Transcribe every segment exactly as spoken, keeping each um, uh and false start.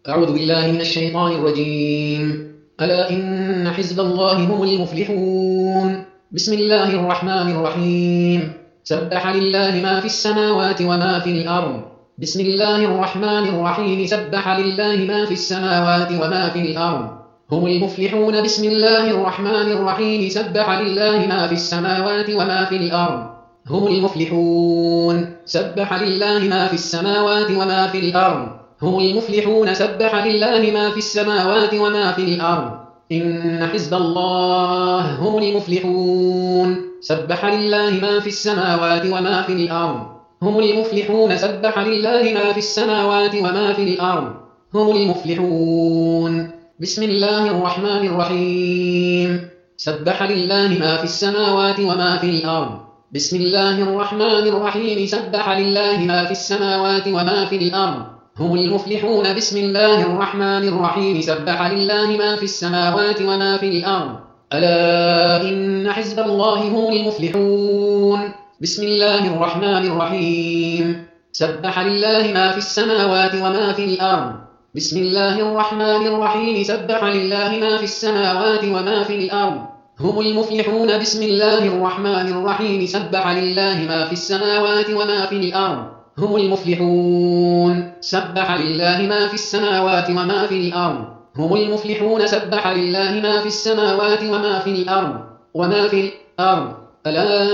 أعوذ بالله من الشيطان الرجيم. ألا إن حزب الله هم المفلحون. بسم الله الرحمن الرحيم. سبح لله ما في السماوات وما في الأرض. بسم الله الرحمن الرحيم. سبح لله ما في السماوات وما في الأرض هم المفلحون. بسم الله الرحمن الرحيم. سبح لله ما في السماوات وما في الأرض هم المفلحون. سبح لله ما في السماوات وما في الأرض هم المفلحون. سبح لله ما في السماوات وما في الأرض إن حزب الله هم المفلحون. سبح لله ما في السماوات وما في الأرض هم المفلحون. سبح لله ما في السماوات وما في الأرض هم المفلحون. بسم الله الرحمن الرحيم. سبح لله ما في السماوات وما في الأرض. بسم الله الرحمن الرحيم. سبح لله ما في السماوات وما في الأرض هم المفلحون. بسم الله الرحمن الرحيم. سبح لله ما في السماوات وما في الأرض ألا إن حزب الله هم المفلحون. بسم الله الرحمن الرحيم. سبح لله ما في السماوات وما في الأرض. بسم الله الرحمن الرحيم. سبح لله ما في السماوات وما في الأرض هم المفلحون. بسم الله الرحمن الرحيم. سبح لله ما في السماوات وما في الأرض هم المفلحون. سبح لله ما في السماوات وما في الأرض هم المفلحون. سبح لله ما في السماوات وما في الأرض وما في الأرض ألا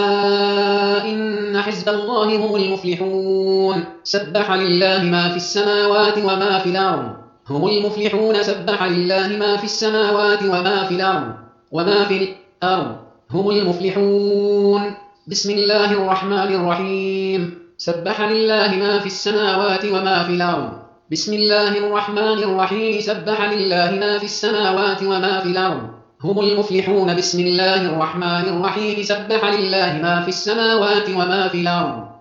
إن حزب الله هم المفلحون. سبح لله ما في السماوات وما في الأرض هم المفلحون. سبح لله ما في السماوات وما في الأرض وما في الأرض هم المفلحون. بسم الله الرحمن الرحيم. سبح لله ما في السماوات وما في الأرض. بسم الله الرحمن الرحيم. سبح لله ما في السماوات وما في الأرض هم المفلحون. بسم الله الرحمن الرحيم. سبح لله ما في السماوات وما في الأرض